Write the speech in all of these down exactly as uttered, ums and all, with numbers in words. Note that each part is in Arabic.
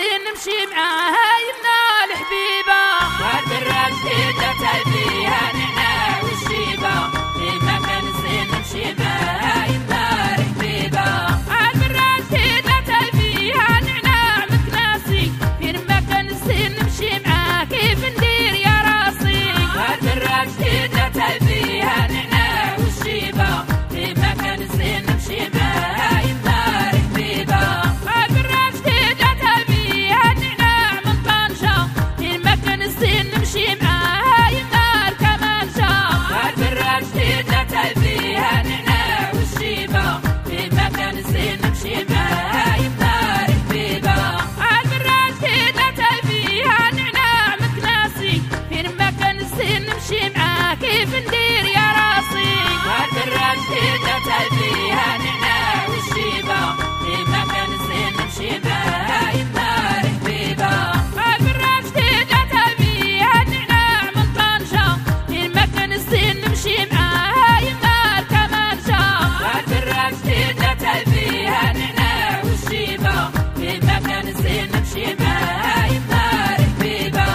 نسين نمشي معاها يمنا الحبيبة والبراد جدتها فيها نعناع والشيبة فيما كان نسين نمشي معاها يمنا الحبيبة البراد جدتها فيها نعناع مكناسي فيما كان نسين نمشي معاها كيف ندير يا راسي والبراد جدتها فيها نعناع والشيبة فيما كان نسين نمشي معاها يمنا الحبيبة البراد جدتها فيها نعناع من طنجة فيما كان نسين نمشي معاها يمنا الكمانجة والبراد جدتها فيها نعناع والشيبة فيما كان نسين نمشي معاها يمنا الحبيبة البراد جدتها فيها نعناع مكناسي فيما كان نسين نمشي معاها كيف ندير يا راسي والبراد جدتها فيها نعناع والشيبة فيما كان نسين نمشي معاها يمنا الحبيبة البراد جدتها فيها نعناع من طنجة فيما كان نسين نمشي معاها يمنا الكمانجة والبراد جدتها فيها نعناع والشيبة فيما كان نسين نمشي معاها يمنا الحبيبة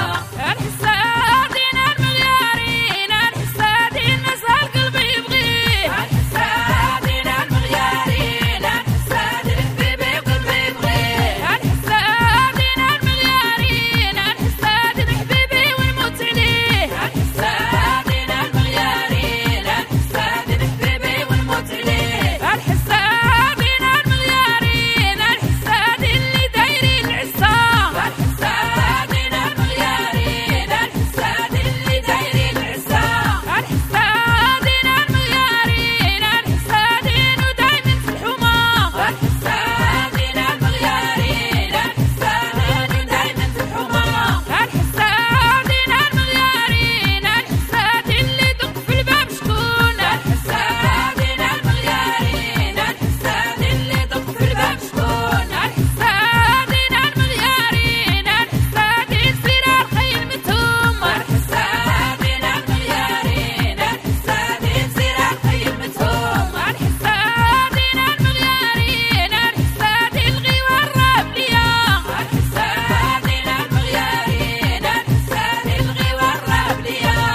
الحسادين المغيارين الحسادين نسال قلبي يبغيه الحسادين المغيارين الحساد الحبيبي قلبي يبغيه الحسادين المغيارين الحساد الحبيبي ونموت عليه الحسادين المغيارين الحساد الحبيبي ونموت عليه الحسادين المغيارين الحساد اللي دايرين العصام الحسادين المغيارين الحساد اللي دايرين العصام الحسادين المغيارين الحسادين ودايما في الحمام الحسادين المغيارين الحسادين دايما في الحمام الحسادين المغيارين الحساد اللي يدق في الباب شكون الحسادين المغيارين الحساد اللي يدق في الباب شكون الحسادين المغيارين الحساد يصير الخي المتهم الحسادين المغيارين الحساد يصير الخي المتهم الحسادين المغيارين الحساد يلغي والراب ليا الحسادين المغيارين الحساد يلغي والراب ليا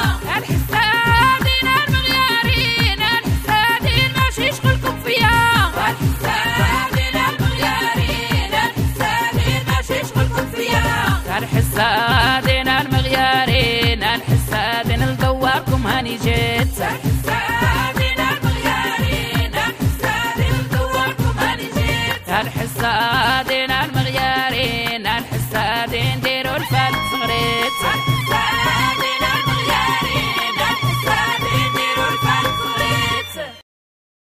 الحسادين المغيارين الحسادين ماشي يشغلكم فيا الحسادين المغيارين الحسادين ماشي يشغلكم فيا الحسادين المغيارين الحسادين لدواركم هاني جيت